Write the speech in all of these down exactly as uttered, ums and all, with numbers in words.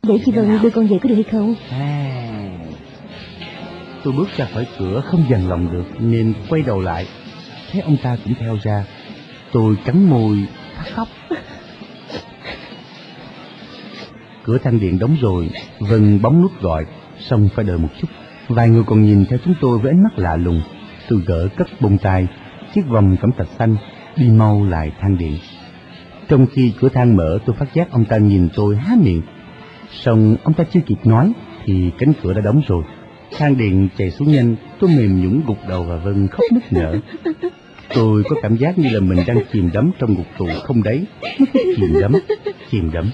Để chị Vân đưa con về có được hay không? À, tôi bước ra khỏi cửa không dằn lòng được nên quay đầu lại, thấy ông ta cũng theo ra. Tôi cắn môi phát khóc. Cửa thang điện đóng rồi, Vân bấm nút gọi, xong phải đợi một chút. Vài người còn nhìn theo chúng tôi với ánh mắt lạ lùng. Tôi gỡ cất bông tai, chiếc vòng cẩm thạch xanh, đi mau lại thang điện. Trong khi cửa thang mở, tôi phát giác ông ta nhìn tôi há miệng. Xong ông ta chưa kịp nói thì cánh cửa đã đóng rồi. Thang điện chạy xuống nhanh, tôi mềm nhũn gục đầu và Vân khóc nức nở. Tôi có cảm giác như là mình đang chìm đắm trong ngục tù không đáy, chìm đắm, chìm đắm.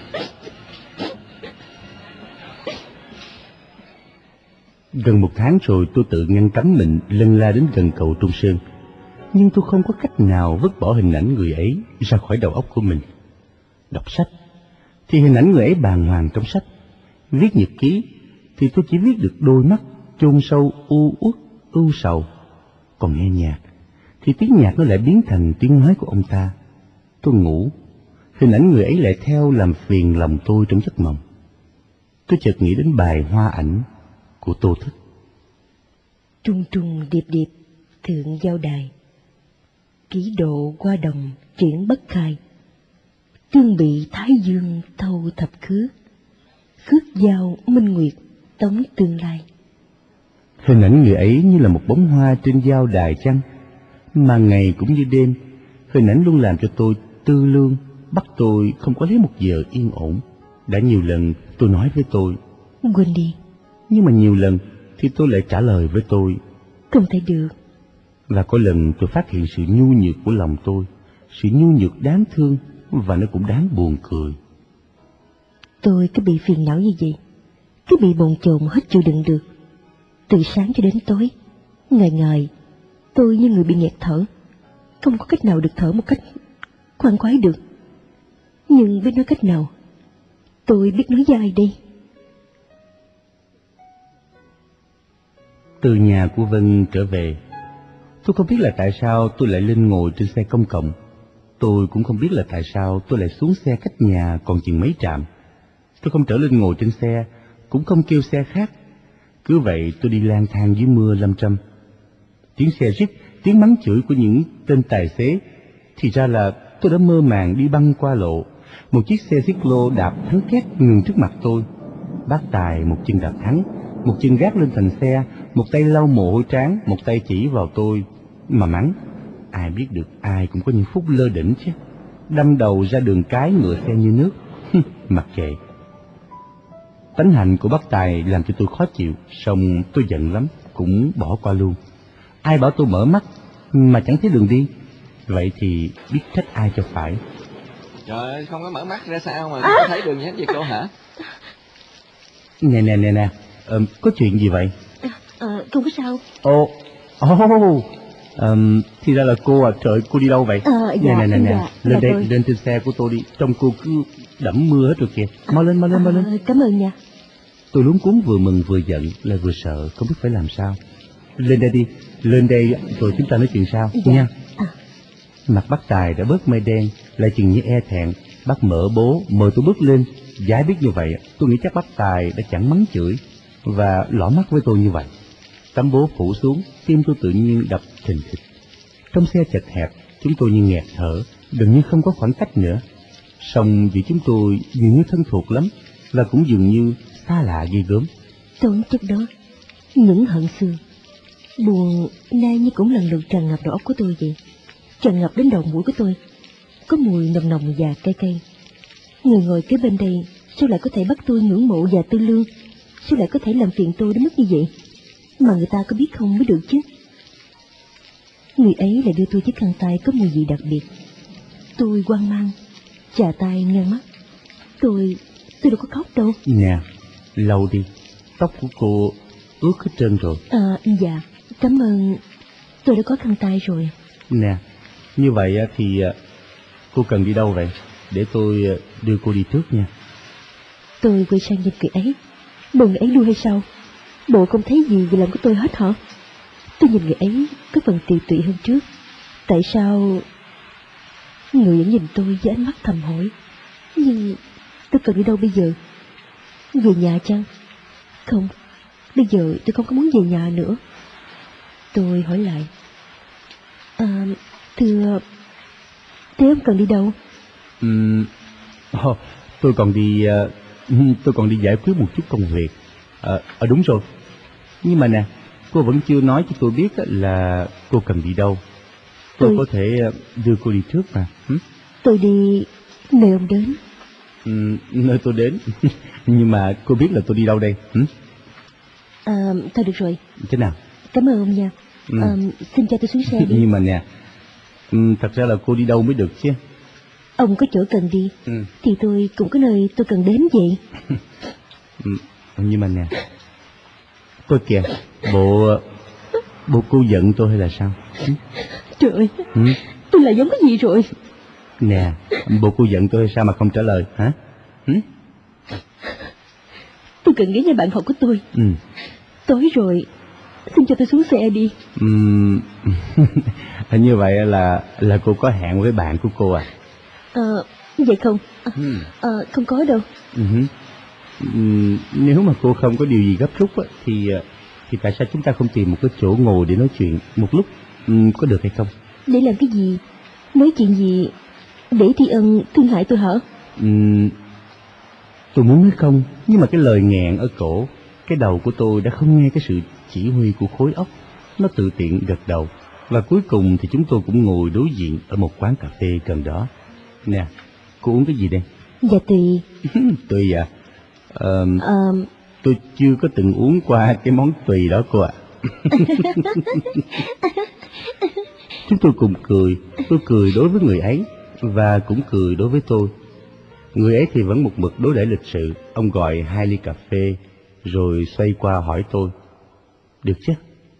Gần một tháng rồi tôi tự ngăn cấm mình lân la đến gần cầu Trung Sơn. Nhưng tôi không có cách nào vứt bỏ hình ảnh người ấy ra khỏi đầu óc của mình. Đọc sách thì hình ảnh người ấy bàng hoàng trong sách. Viết nhật ký thì tôi chỉ viết được đôi mắt chôn sâu u uất ưu sầu. Còn nghe nhạc thì tiếng nhạc nó lại biến thành tiếng nói của ông ta. Tôi ngủ, hình ảnh người ấy lại theo làm phiền lòng tôi trong giấc mộng. Tôi chợt nghĩ đến bài Hoa Ảnh của Tô Thức. Trung trung điệp điệp thượng giao đài, kỷ độ qua đồng chuyển bất khai. Tương bị thái dương thâu thập khứ, khước giao minh nguyệt tống tương lai. Hình ảnh người ấy như là một bóng hoa trên giao đài chăng, mà ngày cũng như đêm. Hình ảnh luôn làm cho tôi tư lương, bắt tôi không có lấy một giờ yên ổn. Đã nhiều lần tôi nói với tôi quên đi, nhưng mà nhiều lần thì tôi lại trả lời với tôi không thể được. Và có lần tôi phát hiện sự nhu nhược của lòng tôi, sự nhu nhược đáng thương và nó cũng đáng buồn cười. Tôi cứ bị phiền não như vậy, cứ bị bồn chồn hết chịu đựng được. Từ sáng cho đến tối, ngày ngày tôi như người bị nghẹt thở, không có cách nào được thở một cách khoan khoái được. Nhưng biết nói cách nào, tôi biết nói với ai đây? Từ nhà của Vân trở về, tôi không biết là tại sao tôi lại lên ngồi trên xe công cộng. Tôi cũng không biết là tại sao tôi lại xuống xe cách nhà còn chừng mấy trạm. Tôi không trở lên ngồi trên xe, cũng không kêu xe khác. Cứ vậy tôi đi lang thang dưới mưa lâm trăm. Tiếng xe rít, tiếng mắng chửi của những tên tài xế, thì ra là tôi đã mơ màng đi băng qua lộ. Một chiếc xe xích lô đạp thắng két ngừng trước mặt tôi. Bác Tài một chân đạp thắng, một chân gác lên thành xe, một tay lau mồ hôi trán, một tay chỉ vào tôi mà mắng. Ai biết được ai cũng có những phút lơ đễnh chứ. Đâm đầu ra đường cái ngựa xe như nước. Mặc kệ. Tánh hạnh của bác Tài làm cho tôi khó chịu, xong tôi giận lắm, cũng bỏ qua luôn. Ai bảo tôi mở mắt mà chẳng thấy đường đi, vậy thì biết trách ai cho phải. Trời ơi, không có mở mắt ra sao mà à. Không thấy đường nhét về cô hả? Nè nè nè nè, ờ, có chuyện gì vậy? À, à, không có sao. Ồ, ồ, um, thì ra là cô à, trời, cô đi đâu vậy? À, dạ, nè nè nè, dạ, lên đây, tôi. lên trên xe của tôi đi, trong cô cứ đẫm mưa hết rồi kìa. Mau lên, mau lên, mau lên. À, cảm ơn nha. Tôi luống cuống vừa mừng vừa giận, lại vừa sợ, không biết phải làm sao. Lên đây đi, lên đây rồi chúng ta nói chuyện sau, dạ. nha. À. Mặt bác Tài đã bớt mây đen, lại chừng như e thẹn. Bác mở bố, mời tôi bước lên. Giải biết như vậy, tôi nghĩ chắc bác Tài đã chẳng mắng chửi và lỏ mắt với tôi như vậy. Tấm bố phủ xuống, tim tôi tự nhiên đập thình thịch. Trong xe chật hẹp, chúng tôi như nghẹt thở, gần như không có khoảng cách nữa. Song vì chúng tôi dường như thân thuộc lắm, và cũng dường như xa lạ ghê gớm. Tốn chất đó, những hận xưa, buồn nay như cũng lần lượt tràn ngập đầu óc của tôi vậy, tràn ngập đến đầu mũi của tôi, có mùi nồng nồng và cay cay. Người ngồi kế bên đây sao lại có thể bắt tôi ngưỡng mộ và tư lương, sao lại có thể làm phiền tôi đến mức như vậy, mà người ta có biết không mới được chứ. Người ấy lại đưa tôi chiếc khăn tay có mùi vị đặc biệt. Tôi hoang mang, chà tay ngang mắt. Tôi, tôi đâu có khóc đâu. Nè, lau đi, tóc của cô ướt hết trơn rồi. À, dạ, cảm ơn, tôi đã có khăn tay rồi. Nè, như vậy thì cô cần đi đâu vậy? Để tôi đưa cô đi trước nha. Tôi quay sang nhìn người ấy. Bộ người ấy đuôi hay sao? Bộ không thấy gì về lòng của tôi hết hả? Tôi nhìn người ấy có phần tiều tụy hơn trước. Tại sao người ấy nhìn tôi với ánh mắt thầm hỏi? Nhưng tôi cần đi đâu bây giờ? Về nhà chăng? Không, bây giờ tôi không có muốn về nhà nữa. Tôi hỏi lại. À, thưa, thế ông cần đi đâu? Uhm, oh, tôi còn đi, uh, tôi còn đi giải quyết một chút công việc. Ờ, à, đúng rồi. Nhưng mà nè, cô vẫn chưa nói cho tôi biết là cô cần đi đâu. Tôi, tôi... có thể đưa cô đi trước mà. Hm? Tôi đi nơi ông đến. Ừ, nơi tôi đến. Nhưng mà cô biết là tôi đi đâu đây? Hm? À, thôi được rồi. Thế nào? Cảm ơn ông nha. Ừ. À, xin cho tôi xuống xe đi. Nhưng mà nè, thật ra là cô đi đâu mới được chứ? Ông có chỗ cần đi, ừ. thì tôi cũng có nơi tôi cần đến vậy. Ừ, nhưng mà nè, tôi kìa, bộ bộ cô giận tôi hay là sao? Ừ? Trời ơi, ừ? Tôi là giống cái gì rồi? Nè, bộ cô giận tôi hay sao mà không trả lời hả? Ừ? Tôi cần ghé nhà bạn học của tôi. Ừ. Tối rồi, xin cho tôi xuống xe đi. Ừ. Như vậy là là cô có hẹn với bạn của cô à? Ờ, vậy không? À, ừ. à, không có đâu. Ừ. Ừ, nếu mà cô không có điều gì gấp rút á, thì thì tại sao chúng ta không tìm một cái chỗ ngồi để nói chuyện một lúc, ừ, có được hay không? Để làm cái gì? Nói chuyện gì? Để tri ân thương hại tôi hả? Ừ, tôi muốn nói không, nhưng mà cái lời nghẹn ở cổ, cái đầu của tôi đã không nghe cái sự chỉ huy của khối óc. Nó tự tiện gật đầu, và cuối cùng thì chúng tôi cũng ngồi đối diện ở một quán cà phê gần đó. Nè, cô uống cái gì đây? Dạ tùy. Tùy à? Ờ, à... Tôi chưa có từng uống qua cái món tùy đó cô ạ. À. Chúng tôi cùng cười, tôi cười đối với người ấy và cũng cười đối với tôi. Người ấy thì vẫn một mực đối đãi lịch sự. Ông gọi hai ly cà phê rồi xoay qua hỏi tôi. Được chứ?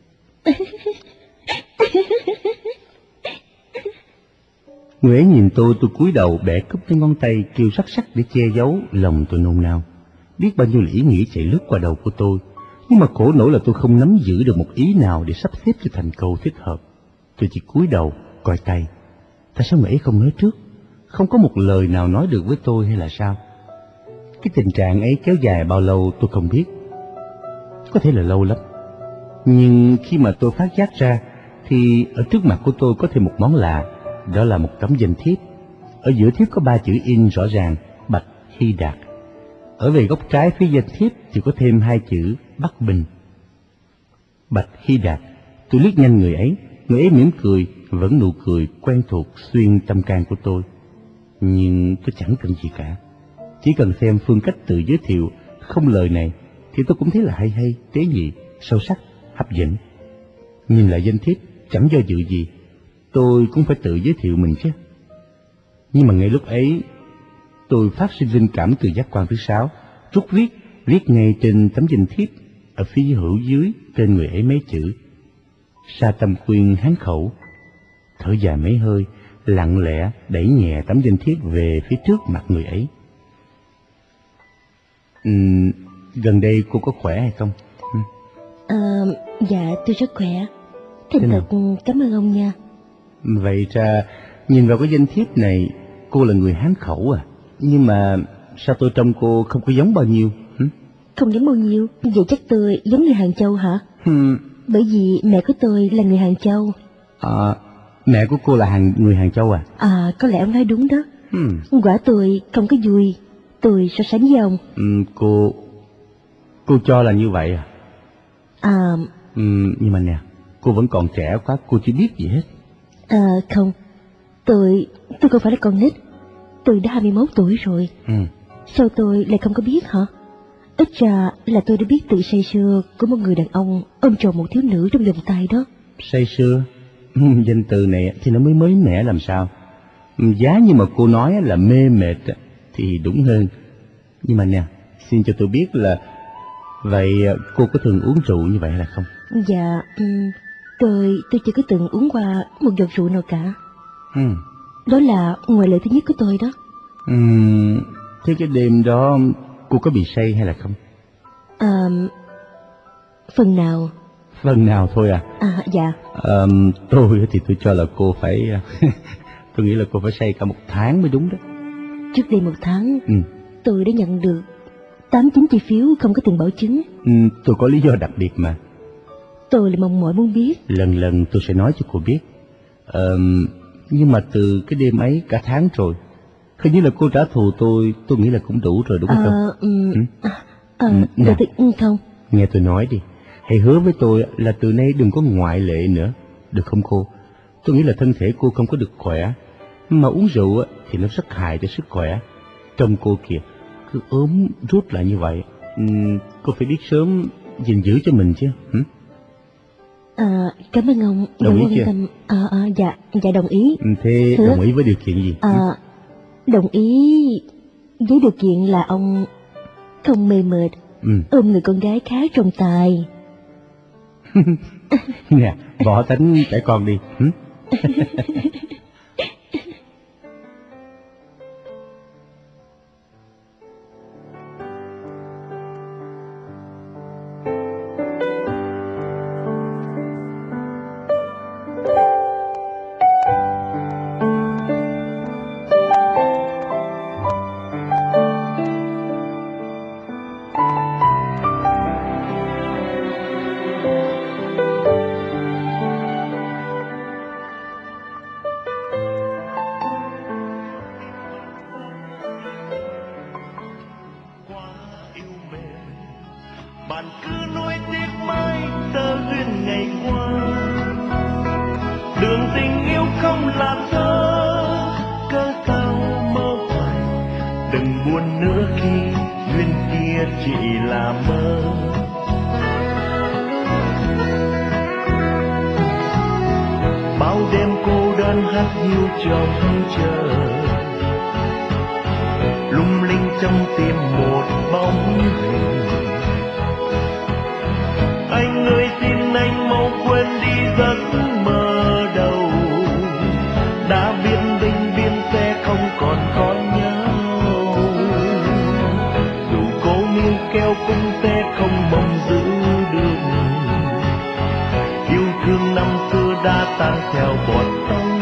Người ấy nhìn tôi, tôi cúi đầu bẻ cúp cái ngón tay kêu sắc sắc để che giấu lòng tôi nôn nao. Biết bao nhiêu ý nghĩ chạy lướt qua đầu của tôi, nhưng mà khổ nỗi là tôi không nắm giữ được một ý nào để sắp xếp cho thành câu thích hợp. Tôi chỉ cúi đầu coi tay. Tại sao người ấy không nói trước? Không có một lời nào nói được với tôi hay là sao? Cái tình trạng ấy kéo dài bao lâu tôi không biết. Có thể là lâu lắm. Nhưng khi mà tôi phát giác ra, thì ở trước mặt của tôi có thêm một món lạ. Đó là một tấm danh thiếp. Ở giữa thiếp có ba chữ in rõ ràng: Bạch Hy Đạt. Ở về góc trái phía danh thiếp thì có thêm hai chữ Bắc Bình. Bạch Hy Đạt. Tôi liếc nhanh người ấy. Người ấy mỉm cười, vẫn nụ cười quen thuộc xuyên tâm can của tôi. Nhưng tôi chẳng cần gì cả. Chỉ cần xem phương cách tự giới thiệu không lời này thì tôi cũng thấy là hay hay, tế nhị, sâu sắc, hấp dẫn. Nhìn lại danh thiếp chẳng do dự gì, tôi cũng phải tự giới thiệu mình chứ. Nhưng mà ngay lúc ấy, tôi phát sinh linh cảm từ giác quan thứ sáu, rút viết, viết ngay trên tấm danh thiếp, ở phía hữu dưới tên người ấy mấy chữ: Sa Tâm Khuyên Hán Khẩu. Thở dài mấy hơi, lặng lẽ đẩy nhẹ tấm danh thiếp về phía trước mặt người ấy. Ừ, gần đây cô có khỏe hay không? Ừ. À, dạ tôi rất khỏe. Thành thật cảm ơn ông nha. Vậy ra nhìn vào cái danh thiếp này, cô là người Hán Khẩu à? Nhưng mà sao tôi trông cô không có giống bao nhiêu? Hử? Không giống bao nhiêu? Vậy chắc tôi giống người Hàng Châu hả? Hừ. Bởi vì mẹ của tôi là người Hàng Châu. À, mẹ của cô là hàng người Hàng Châu à? À, có lẽ ông nói đúng đó. Ừ. Quả tôi không có vui. Tôi so sánh với ông. Ừ, cô... Cô cho là như vậy à? À... Ừ, nhưng mà nè, cô vẫn còn trẻ quá, cô chưa biết gì hết. À, không. Tôi... Tôi không phải là con nít. Tôi đã hai mươi mốt tuổi rồi. Ừ. Sao tôi lại không có biết hả? Ít ra là tôi đã biết từ say sưa của một người đàn ông ôm trọn một thiếu nữ trong vòng tay đó. Say sưa? Danh từ này thì nó mới mới mẻ làm sao. Giá như mà cô nói là mê mệt thì đúng hơn. Nhưng mà nè, xin cho tôi biết là vậy cô có thường uống rượu như vậy hay là không? Dạ, um, tôi tôi chưa có từng uống qua một giọt rượu nào cả. Ừ. Đó là ngoại lệ thứ nhất của tôi đó. Ừ, thế cái đêm đó cô có bị say hay là không? À, phần nào. Phần nào thôi à? À, dạ. À, tôi thì tôi cho là cô phải... tôi nghĩ là cô phải say cả một tháng mới đúng đó. Trước đây một tháng, ừ. tôi đã nhận được Tám chín chi phiếu không có tiền bảo chứng. Ừ, tôi có lý do đặc biệt mà. Tôi là mong mỏi muốn biết. Lần lần tôi sẽ nói cho cô biết. Ờ, nhưng mà từ cái đêm ấy cả tháng rồi, hình như là cô trả thù tôi, tôi nghĩ là cũng đủ rồi đúng À, không? ừ, Ừ? à, à, Ừ, dạ nè. tôi, ừ, không. Nghe tôi nói đi, hãy hứa với tôi là từ nay đừng có ngoại lệ nữa, được không cô? Tôi nghĩ là thân thể cô không có được khỏe, mà uống rượu thì nó rất hại cho sức khỏe. Trông cô kìa, cứ ốm rút lại như vậy. Uhm, cô phải biết sớm gìn giữ cho mình chứ. Hử? À, cảm ơn ông đã Đồng ý quan chưa? tâm. À, à, dạ, dạ đồng ý. Ừ, thế Hứa. đồng ý với điều kiện gì? À, đồng ý với điều kiện là ông không mê mệt, Ừ. ôm người con gái khá trọng tài. Nè, bỏ tánh trẻ con đi. Hử? Bạn cứ nuối tiếc mãi tơ duyên ngày qua, đường tình yêu không là thơ, cớ sao mơ hoài. Đừng buồn nữa khi duyên kia chỉ là mơ. Bao đêm cô đơn hát hiu trong chờ, lung linh trong tim một bóng hình. Anh ơi xin anh mau quên đi giấc mơ đầu, đã biết đinh biên sẽ không còn có nhau. Dù cố níu kéo cũng sẽ không mong giữ được, yêu thương năm xưa đã tan theo bọt sông.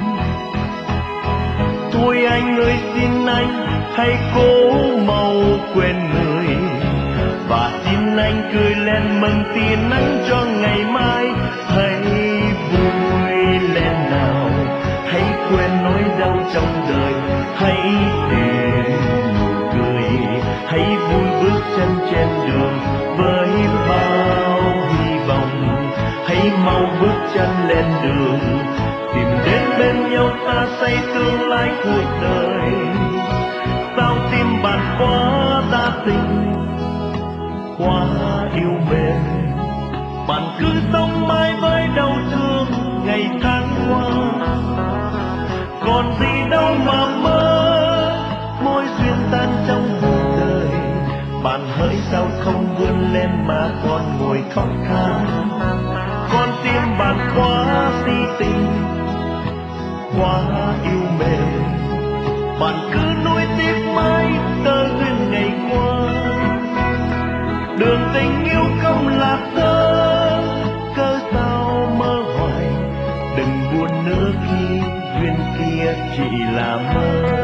Thôi anh ơi xin anh hãy cố mau quên người, và xin anh cười lên mừng tin anh cho ngày mai. Hãy vui lên nào, hãy quên nỗi đau trong đời, hãy để nụ cười, hãy vui bước chân trên đường với bao hy vọng. Hãy mau bước chân lên đường, tìm đến bên nhau ta xây tương lai cuộc đời. Sao tim bạn quá đa tình, quá yêu mến, bạn cứ sống mãi với đau thương ngày tháng qua. Còn gì đâu mà mơ, mối duyên tan trong cuộc đời. Bạn hỡi sao không vươn lên mà còn ngồi khóc than. Con tim bạn quá si tình, quá yêu mến, bạn cứ nuối tiếc mãi tơ duyên ngày qua. Đường tình yêu không là thơ, cớ sao mơ hoài. Đừng buồn nữa khi duyên kia chỉ là mơ.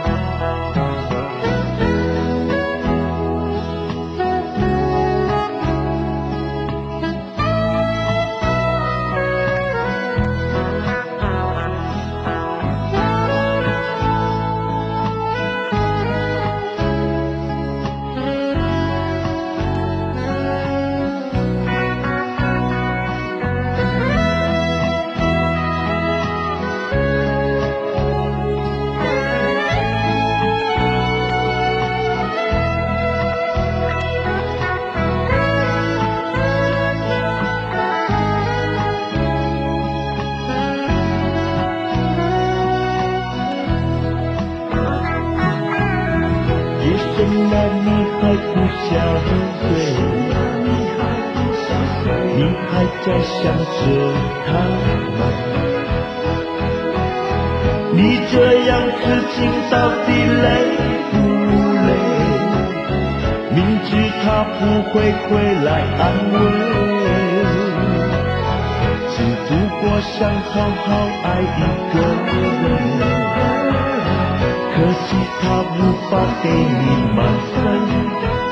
像这他们，你这样痴情到底累不累？明知他不会回来安慰，只不过想好好爱一个人，可惜他无法给你满分。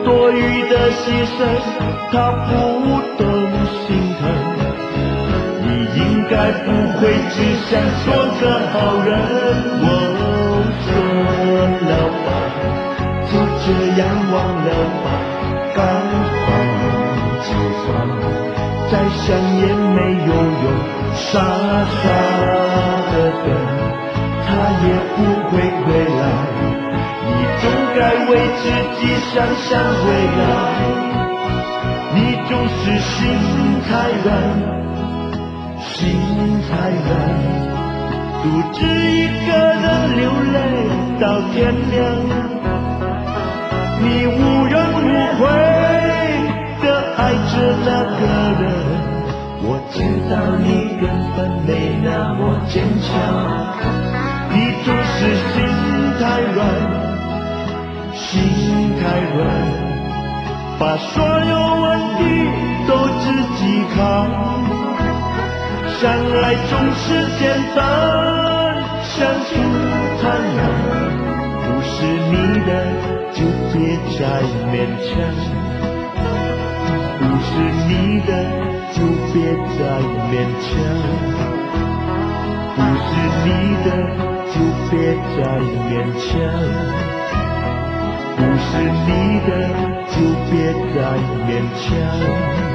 多余的牺牲，他不懂心疼。你应该不会只想做个好人。我说了吧，就这样忘了吧，该放就放，再想也没有用。傻傻的等，他也不会回来。你总该为自己想想未来。你总是心太软。心太软，独自一个人流泪到天亮。你无怨无悔地爱着那个人，我知道你根本没那么坚强。你总是心太软，心太软，把所有问题都自己扛。相爱总是简单，相处坦然，不是你的就别再勉强，不是你的就别再勉强，不是你的就别再勉强，不是你的就别再勉强。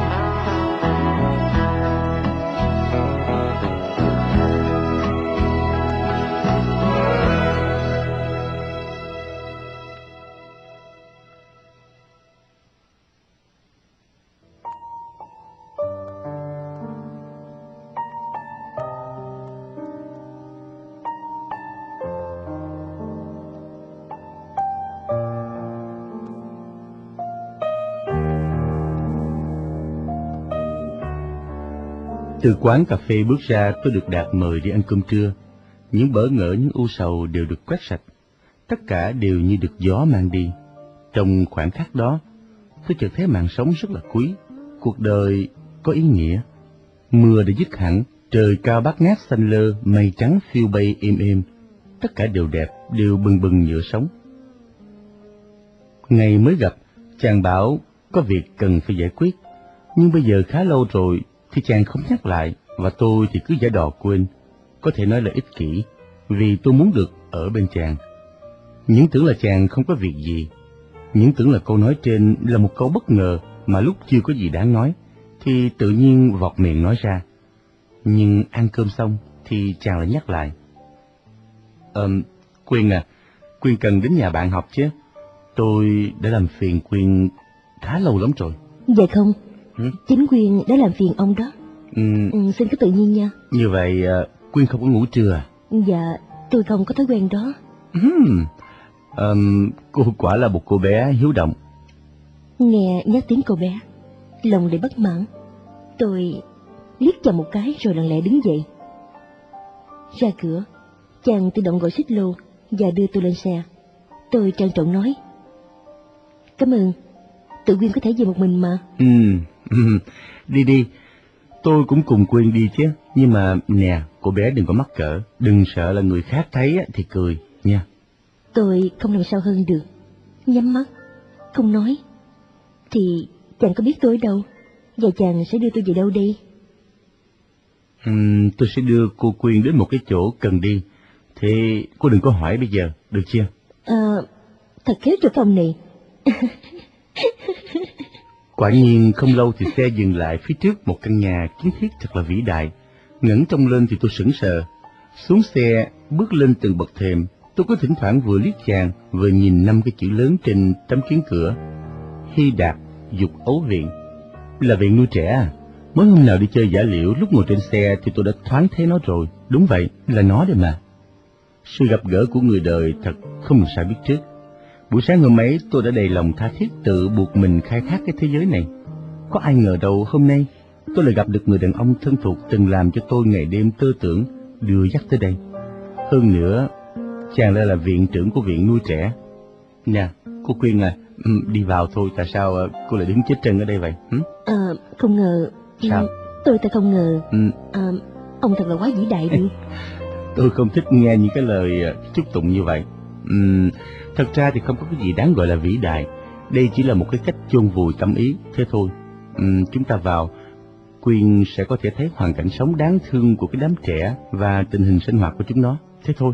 Từ quán cà phê bước ra, tôi được Đạt mời đi ăn cơm trưa. Những bỡ ngỡ, những ưu sầu đều được quét sạch. Tất cả đều như được gió mang đi. Trong khoảnh khắc đó, tôi chợt thấy mạng sống rất là quý. Cuộc đời có ý nghĩa. Mưa đã dứt hẳn, trời cao bát ngát xanh lơ, mây trắng phiêu bay êm êm. Tất cả đều đẹp, đều bừng bừng nhựa sống. Ngày mới gặp, chàng bảo có việc cần phải giải quyết. Nhưng bây giờ khá lâu rồi, thì chàng không nhắc lại, và tôi thì cứ giả đò quên. Có thể nói là ích kỷ, vì tôi muốn được ở bên chàng. Những tưởng là chàng không có việc gì, những tưởng là câu nói trên là một câu bất ngờ mà lúc chưa có gì đáng nói, thì tự nhiên vọt miệng nói ra. Nhưng ăn cơm xong thì chàng lại nhắc lại. Ờ, Quyên à, Quyên cần đến nhà bạn học chứ? Tôi đã làm phiền Quyên khá lâu lắm rồi. Dạ không, ừ? chính Quyên đã làm phiền ông đó. Ừ. Ừ, xin cứ tự nhiên nha. Như vậy Quyên không có ngủ trưa à? Dạ, tôi không có thói quen đó. Uhm. Um, cô quả là một cô bé hiếu động. Nghe nhắc tiếng cô bé, lòng đầy bất mãn. Tôi liếc chàng một cái rồi lặng lẽ đứng dậy. Ra cửa, chàng tự động gọi xích lô và đưa tôi lên xe. Tôi trang trọng nói: Cảm ơn, tự Quyên có thể về một mình mà. Ừ, ừ, đi đi, tôi cũng cùng Quyên đi chứ. Nhưng mà nè, cô bé đừng có mắc cỡ, đừng sợ là người khác thấy thì cười nha. Tôi không làm sao hơn được, nhắm mắt, không nói. Thì chàng có biết tôi ở đâu, và chàng sẽ đưa tôi về đâu đi? Ừ, tôi sẽ đưa cô Quyên đến một cái chỗ cần đi. Thế cô đừng có hỏi bây giờ, được chưa? À, thật khéo cho phòng này. Quả nhiên không lâu thì xe dừng lại phía trước một căn nhà kiến thiết thật là vĩ đại. Ngẩng trông lên thì tôi sững sờ. Xuống xe, bước lên từng bậc thềm, tôi có thỉnh thoảng vừa liếc chàng, vừa nhìn năm cái chữ lớn trên tấm kiến cửa: Hy Đạt Dục Ấu Viện. Là viện nuôi trẻ à? Mới hôm nào đi chơi giả liễu, lúc ngồi trên xe thì tôi đã thoáng thấy nó rồi. Đúng vậy, là nó đây mà. Sự gặp gỡ của người đời thật không làm sao biết trước. Buổi sáng hôm ấy tôi đã đầy lòng tha thiết tự buộc mình khai thác cái thế giới này. Có ai ngờ đâu hôm nay tôi lại gặp được người đàn ông thân thuộc từng làm cho tôi ngày đêm tơ tưởng, đưa dắt tới đây. Hơn nữa, chàng lại là viện trưởng của viện nuôi trẻ. Nè, cô Quyên à, đi vào thôi, tại sao cô lại đứng chết chân ở đây vậy? Hử? À, không ngờ. Sao? Tôi ta không ngờ. Ừ. À, ông thật là quá vĩ đại đi. Tôi không thích nghe những cái lời chúc tụng như vậy. Uhm, thật ra thì không có cái gì đáng gọi là vĩ đại. Đây chỉ là một cái cách chôn vùi tâm ý, thế thôi. Uhm, chúng ta vào, Quyên sẽ có thể thấy hoàn cảnh sống đáng thương của cái đám trẻ và tình hình sinh hoạt của chúng nó, thế thôi.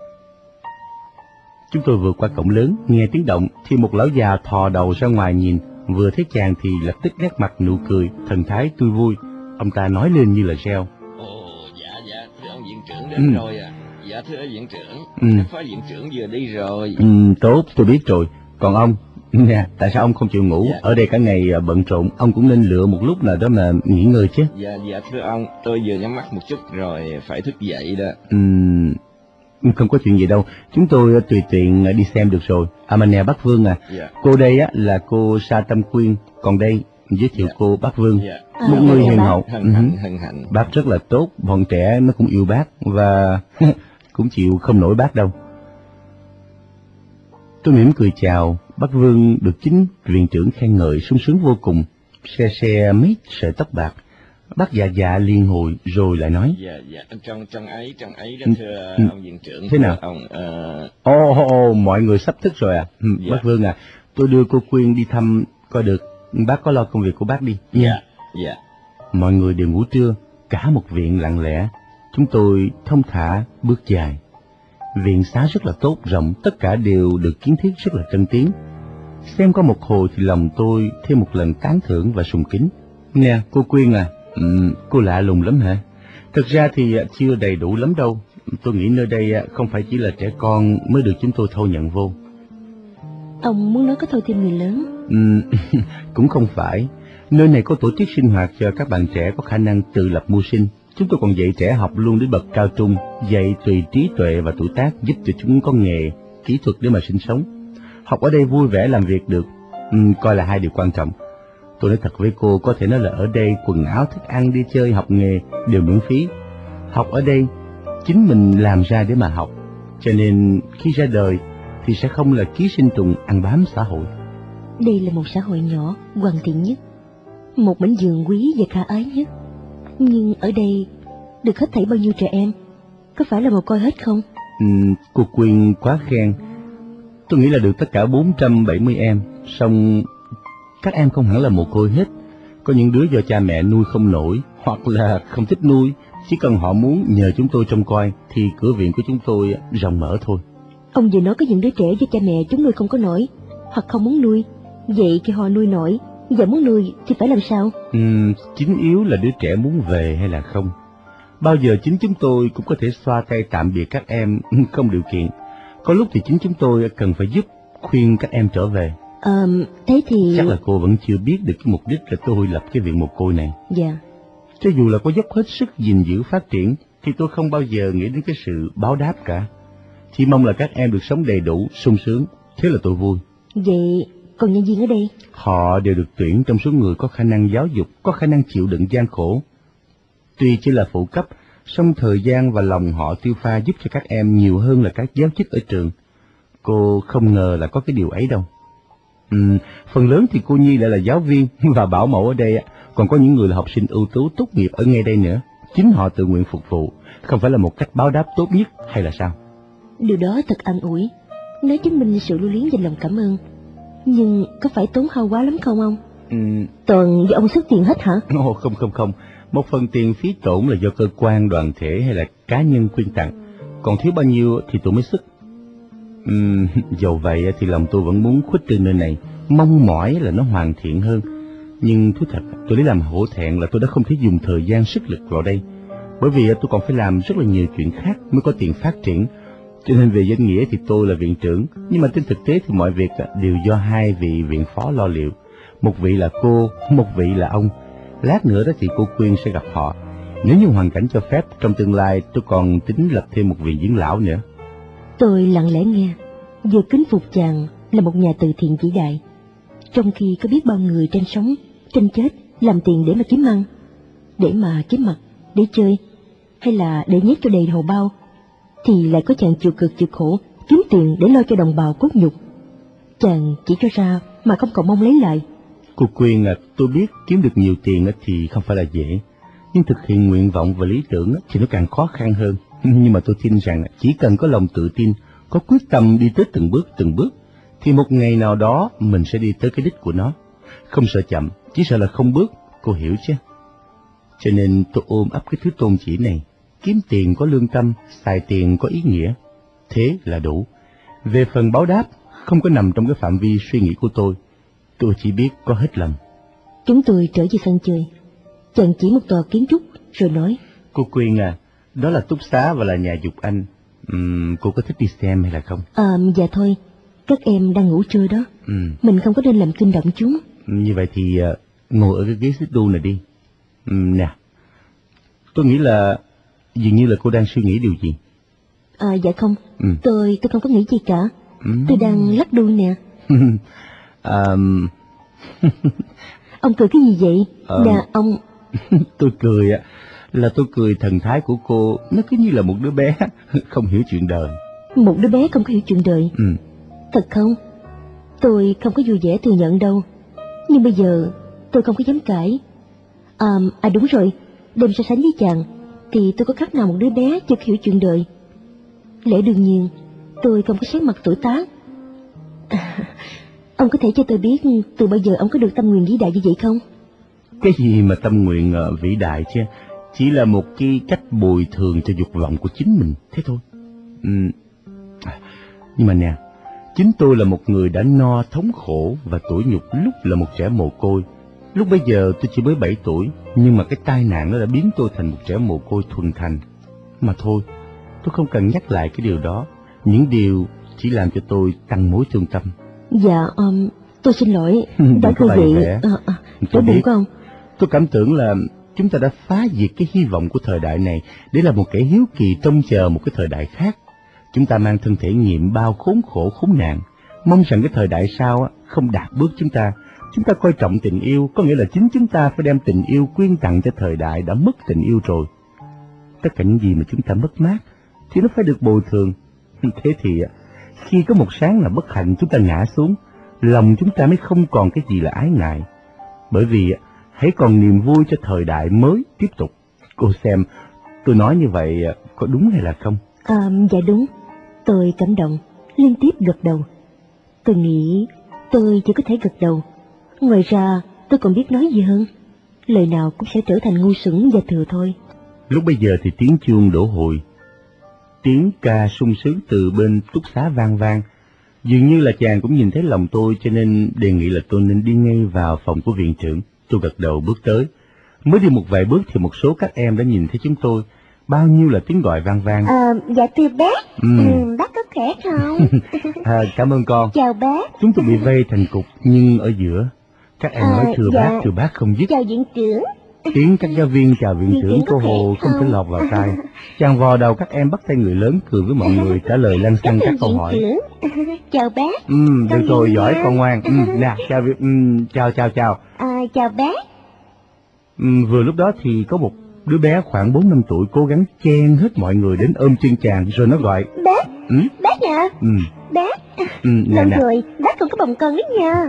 Chúng tôi vừa qua cổng lớn, nghe tiếng động thì một lão già thò đầu ra ngoài nhìn, vừa thấy chàng thì lập tức nét mặt nụ cười, thần thái tươi vui. Ông ta nói lên như là reo. Ồ, dạ, dạ, thưa ông viện trưởng đến ừ. rồi à. Dạ, thưa viện trưởng, ừ. các phó viện trưởng vừa đi rồi. Ừ, tốt, tôi biết rồi. Còn ông, nè, tại sao ông không chịu ngủ? Dạ. Ở đây cả ngày bận rộn, ông cũng nên lựa một lúc nào đó mà nghỉ ngơi chứ. Dạ, dạ, thưa ông, tôi vừa nhắm mắt một chút rồi phải thức dậy đó. Ừ, không có chuyện gì đâu, chúng tôi tùy tiện đi xem được rồi. À mà nè bác Vương à, dạ. Cô đây á là cô Sa Tâm Quyên, còn đây giới thiệu dạ. cô bác Vương, dạ. một à, người dạ, hiền bác. hậu. Hân hạnh, hân hạnh. Bác rất là tốt, bọn trẻ nó cũng yêu bác và cũng chịu không nổi bác đâu. Tôi mỉm cười chào, bác Vương được chính viện trưởng khen ngợi sung sướng vô cùng, xe xe mấy sợi tóc bạc. Bác dạ dạ liên hồi rồi lại nói. Dạ, dạ, trong trong ấy, trong ấy đó thưa ừ. ông viện trưởng. Thế nào? Ông, uh... Ồ, oh, oh, oh, mọi người sắp thức rồi à? Ừ, dạ. Bác Vương à, tôi đưa cô Quyên đi thăm coi được, bác có lo công việc của bác đi. Dạ, dạ. Mọi người đều ngủ trưa, cả một viện lặng lẽ. Chúng tôi thông thả bước dài. Viện xá rất là tốt, rộng, tất cả đều được kiến thiết rất là tân tiến. Xem có một hồi thì lòng tôi thêm một lần tán thưởng và sùng kính. Nè, cô Quyên à, ừ, cô lạ lùng lắm hả? Thực ra thì chưa đầy đủ lắm đâu. Tôi nghĩ nơi đây không phải chỉ là trẻ con mới được chúng tôi thâu nhận vô. Ông muốn nói có thôi thêm người lớn? Ừ, cũng không phải. Nơi này có tổ chức sinh hoạt cho các bạn trẻ có khả năng tự lập mưu sinh. Chúng tôi còn dạy trẻ học luôn đến bậc cao trung, dạy tùy trí tuệ và tuổi tác, giúp cho chúng có nghề, kỹ thuật để mà sinh sống. Học ở đây vui vẻ làm việc được, ừ, coi là hai điều quan trọng. Tôi nói thật với cô, có thể nói là ở đây quần áo, thức ăn, đi chơi, học nghề đều miễn phí. Học ở đây chính mình làm ra để mà học, cho nên khi ra đời thì sẽ không là ký sinh trùng ăn bám xã hội. Đây là một xã hội nhỏ, hoàn thiện nhất, một mảnh vườn quý và khả ái nhất. Nhưng ở đây được hết thảy bao nhiêu trẻ em? Có phải là một coi hết không? Ừ, cô Quyên quá khen. Tôi nghĩ là được tất cả bốn trăm bảy mươi em. Song các em không hẳn là mồ côi hết. Có những đứa do cha mẹ nuôi không nổi, hoặc là không thích nuôi. Chỉ cần họ muốn nhờ chúng tôi trông coi thì cửa viện của chúng tôi rộng mở thôi. Ông vừa nói có những đứa trẻ do cha mẹ chúng nuôi không có nổi, hoặc không muốn nuôi. Vậy khi họ nuôi nổi và muốn nuôi thì phải làm sao? Ừ, chính yếu là đứa trẻ muốn về hay là không. Bao giờ chính chúng tôi cũng có thể xoa tay tạm biệt các em không điều kiện. Có lúc thì chính chúng tôi cần phải giúp khuyên các em trở về. Ờ, thế thì... Chắc là cô vẫn chưa biết được cái mục đích là tôi lập cái viện mồ côi này. Dạ. Cho dù là có dốc hết sức gìn giữ phát triển, thì tôi không bao giờ nghĩ đến cái sự báo đáp cả. Chỉ mong là các em được sống đầy đủ, sung sướng, thế là tôi vui. Vậy còn nhân viên ở đây? Họ đều được tuyển trong số người có khả năng giáo dục, có khả năng chịu đựng gian khổ. Tuy chỉ là phụ cấp, song thời gian và lòng họ tiêu pha giúp cho các em nhiều hơn là các giáo chức ở trường. Cô không ngờ là có cái điều ấy đâu. Uhm, phần lớn thì cô Nhi lại là giáo viên và bảo mẫu ở đây, còn có những người là học sinh ưu tú tốt nghiệp ở ngay đây nữa. Chính họ tự nguyện phục vụ, không phải là một cách báo đáp tốt nhất hay là sao? Điều đó thật an ủi, nó chứng minh sự lưu luyến và lòng cảm ơn. Nhưng có phải tốn hao quá lắm không ông? Uhm, Toàn do ông xuất tiền hết hả? Ồ, không không không, một phần tiền phí tổn là do cơ quan, đoàn thể hay là cá nhân quyên tặng, còn thiếu bao nhiêu thì tôi mới xuất. Uhm, dầu vậy thì lòng tôi vẫn muốn khuất từ nơi này, mong mỏi là nó hoàn thiện hơn. Nhưng thú thật, tôi lấy làm hổ thẹn là tôi đã không thể dùng thời gian sức lực vào đây, bởi vì tôi còn phải làm rất là nhiều chuyện khác mới có tiền phát triển. Cho nên về danh nghĩa thì tôi là viện trưởng, nhưng mà trên thực tế thì mọi việc đều do hai vị viện phó lo liệu. Một vị là cô, một vị là ông. Lát nữa đó thì cô Quyên sẽ gặp họ. Nếu như hoàn cảnh cho phép, trong tương lai tôi còn tính lập thêm một viện dưỡng lão nữa. Tôi lặng lẽ nghe, vừa kính phục chàng là một nhà từ thiện vĩ đại, trong khi có biết bao người tranh sống, tranh chết, làm tiền để mà kiếm ăn, để mà kiếm mặt, để chơi, hay là để nhét cho đầy hầu bao, thì lại có chàng chịu cực chịu khổ, kiếm tiền để lo cho đồng bào cốt nhục. Chàng chỉ cho ra mà không còn mong lấy lại. Cô Quyên à, tôi biết kiếm được nhiều tiền thì không phải là dễ, nhưng thực hiện nguyện vọng và lý tưởng thì nó càng khó khăn hơn. Nhưng mà tôi tin rằng chỉ cần có lòng tự tin, có quyết tâm đi tới từng bước từng bước, thì một ngày nào đó mình sẽ đi tới cái đích của nó. Không sợ chậm, chỉ sợ là không bước, cô hiểu chứ? Cho nên tôi ôm ấp cái thứ tôn chỉ này, kiếm tiền có lương tâm, xài tiền có ý nghĩa. Thế là đủ. Về phần báo đáp, không có nằm trong cái phạm vi suy nghĩ của tôi. Tôi chỉ biết có hết lòng. Chúng tôi trở về sân chơi. Chàng chỉ một tòa kiến trúc rồi nói: Cô Quyên à, đó là túc xá và là nhà dục anh. Uhm, cô có thích đi xem hay là không? À, dạ thôi, các em đang ngủ trưa đó. Uhm. Mình không có nên làm kinh động chúng. Như vậy thì uh, ngồi ở cái ghế xích đu này đi. Uhm, nè, tôi nghĩ là dường như là cô đang suy nghĩ điều gì. À, dạ không, ừ. tôi tôi không có nghĩ gì cả. ừ. Tôi đang lắc đuôi nè. um... Ông cười cái gì vậy? um... Nè ông. Tôi cười á, là tôi cười thần thái của cô, nó cứ như là một đứa bé không hiểu chuyện đời. Một đứa bé không có hiểu chuyện đời? ừ. Thật không? Tôi không có vui vẻ thừa nhận đâu. Nhưng bây giờ tôi không có dám cãi. À, à đúng rồi, đêm so sánh với chàng thì tôi có khác nào một đứa bé chưa hiểu chuyện đời. Lẽ đương nhiên tôi không có sáng mặt tuổi tác. À, ông có thể cho tôi biết từ bao giờ ông có được tâm nguyện vĩ đại như vậy không? Cái gì mà tâm nguyện uh, vĩ đại chứ, chỉ là một cái cách bồi thường cho dục vọng của chính mình, thế thôi. ừ. à, Nhưng mà nè, chính tôi là một người đã no thống khổ và tủi nhục lúc là một trẻ mồ côi. Lúc bây giờ tôi chỉ mới bảy tuổi, nhưng mà cái tai nạn nó đã biến tôi thành một trẻ mồ côi thuần thành. Mà thôi, tôi không cần nhắc lại cái điều đó. Những điều chỉ làm cho tôi tăng mối thương tâm. Dạ, um, tôi xin lỗi. Đã có khơi bày vậy. vẽ. À, à, Tôi bụng biết. của ông. Tôi cảm tưởng là chúng ta đã phá diệt cái hy vọng của thời đại này để là một kẻ hiếu kỳ trông chờ một cái thời đại khác. Chúng ta mang thân thể nghiệm bao khốn khổ khốn nạn, mong rằng cái thời đại sau không đạp bước chúng ta. Chúng ta coi trọng tình yêu, có nghĩa là chính chúng ta phải đem tình yêu quyên tặng cho thời đại đã mất tình yêu rồi. Tất cả những gì mà chúng ta mất mát thì nó phải được bồi thường. Thế thì khi có một sáng là bất hạnh chúng ta ngã xuống, lòng chúng ta mới không còn cái gì là ái ngại. Bởi vì hãy còn niềm vui cho thời đại mới tiếp tục. Cô xem, tôi nói như vậy có đúng hay là không? À, dạ đúng. Tôi cảm động, liên tiếp gật đầu. Tôi nghĩ tôi chỉ có thể gật đầu. Ngoài ra tôi còn biết nói gì hơn. Lời nào cũng sẽ trở thành ngu xuẩn và thừa thôi. Lúc bây giờ thì tiếng chuông đổ hồi, tiếng ca sung sướng từ bên túc xá vang vang. Dường như là chàng cũng nhìn thấy lòng tôi, cho nên đề nghị là tôi nên đi ngay vào phòng của viện trưởng. Tôi gật đầu bước tới. Mới đi một vài bước thì một số các em đã nhìn thấy chúng tôi. Bao nhiêu là tiếng gọi vang vang. À, dạ thưa bác. ừ. ừ, Bác có khỏe không? à, Cảm ơn con. Chào bác. Chúng tôi bị vây thành cục, nhưng ở giữa các em à, nói thưa dạ. bác, thưa bác không dứt. Chào viện trưởng. Tiếng các giáo viên chào viện Viện trưởng trưởng cô có Hồ khỏe không thể không? lọt vào tai. Chàng vò đầu các em bắt tay người lớn cười với mọi người, trả lời lăng xăng các câu viện hỏi. trưởng. Chào bác. Ừ, được Con rồi, đi giỏi nha. con ngoan. Ừ, nè, chào, ừ, chào, chào, chào. À, chào bác. Ừ, vừa lúc đó thì có một đứa bé khoảng bốn năm tuổi cố gắng chen hết mọi người đến ôm chân chàng, rồi nó gọi. Bác. Ừ? Bác nè. Ừ. Bác. Ừ, nè, Lần nè. rồi bác không có bồng con đấy nha.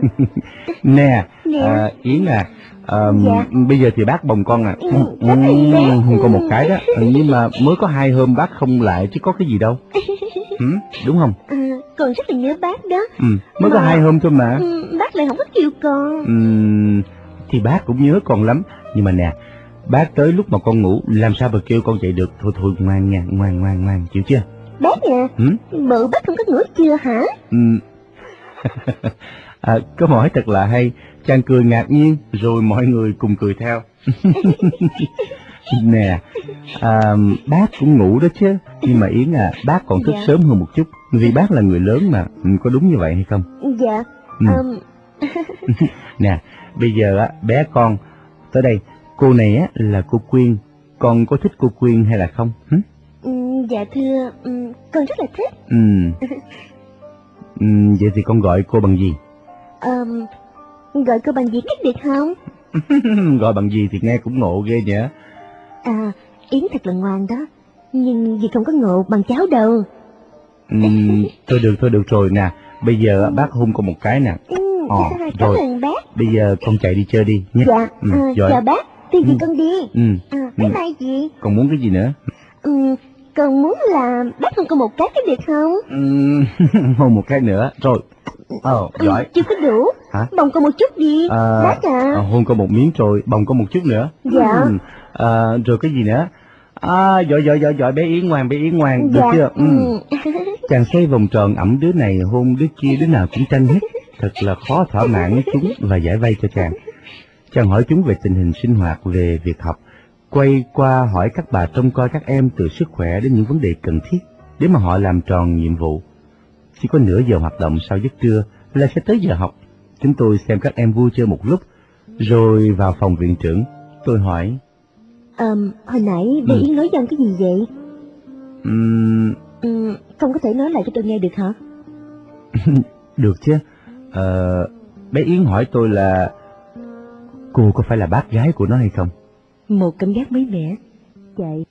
Nè, Nè. à, Yến à, à Dạ. bây giờ thì bác bồng con à. Ừ, Ừ, bác ơi, bác. không có một cái đó, nhưng mà mới có hai hôm bác không lại chứ có cái gì đâu. Ừ, đúng không? À, con rất là nhớ bác đó. Ừ, mới có Mà- hai hôm thôi mà. Ừ, bác lại không có kêu con. Ừ, thì bác cũng nhớ con lắm, nhưng mà nè, bác tới lúc mà con ngủ làm sao mà kêu con dậy được. Thôi thôi ngoan nha, ngoan ngoan ngoan, chịu chưa? Bác nè. Ừ? Bộ bác không có ngủ chưa hả? Ừ. À, câu hỏi thật là hay. Chàng cười ngạc nhiên, rồi mọi người cùng cười theo. Nè, à, bác cũng ngủ đó chứ, nhưng mà Yến à, bác còn thức Dạ. sớm hơn một chút, vì bác là người lớn mà. Ừ, có đúng như vậy hay không? Dạ. Ừ. Um, Nè, bây giờ á, bé con tới đây, cô này á là cô Quyên, con có thích cô Quyên hay là không? Hử? ừ, dạ thưa, ừ, con rất là thích. Ừ. Ừ, vậy thì con gọi cô bằng gì? Um, gọi cô bằng gì cách được không? Gọi bằng gì thì nghe cũng ngộ ghê nhỉ. À, Yến thật là ngoan đó, nhưng vì không có ngộ bằng cháu đâu. Ừ, thôi được, thôi được rồi nè. Bây giờ á, bác hôn con một cái nè. Ừ, Ờ, cảm rồi. ơn bác. Bây giờ con chạy đi chơi đi nhé. Dạ, Ừ, à, rồi. chào bác, thì gì Ừ. con đi. Ừ. À, bye Ừ. bye chị. Còn muốn cái gì nữa? Ừ, con muốn là bác hôn con một cái có được không? Ừ, hôn một cái nữa. Rồi, Ồ, giỏi. Chưa có đủ. Hả? Bồng còn một chút đi. À, Lát à. à, hôn có một miếng rồi, bồng có một chút nữa. Dạ. Ừ. À, rồi cái gì nữa? À, giỏi giỏi giỏi giỏi, bé Yến ngoan, bé Yến ngoan, được Dạ. chưa? Ừ. Ừ. Chàng xoay vòng tròn ẵm đứa này hôn đứa kia, đứa nào cũng tranh hết. Thật là khó thỏa mãn với chúng và giải vây cho chàng. Chàng hỏi chúng về tình hình sinh hoạt, về việc học, quay qua hỏi các bà trông coi các em từ sức khỏe đến những vấn đề cần thiết để mà họ làm tròn nhiệm vụ. Chỉ có nửa giờ hoạt động sau giấc trưa là sẽ tới giờ học. Chúng tôi xem các em vui chơi một lúc, rồi vào phòng viện trưởng. Tôi hỏi, Ờm, hồi nãy bé Ừ. Yến nói dân cái gì vậy? um, Ừ, không có thể nói lại cho tôi nghe được hả? được chứ? Ờ, bé Yến hỏi tôi là cô có phải là bác gái của nó hay không? Một cảm giác mới mẻ chạy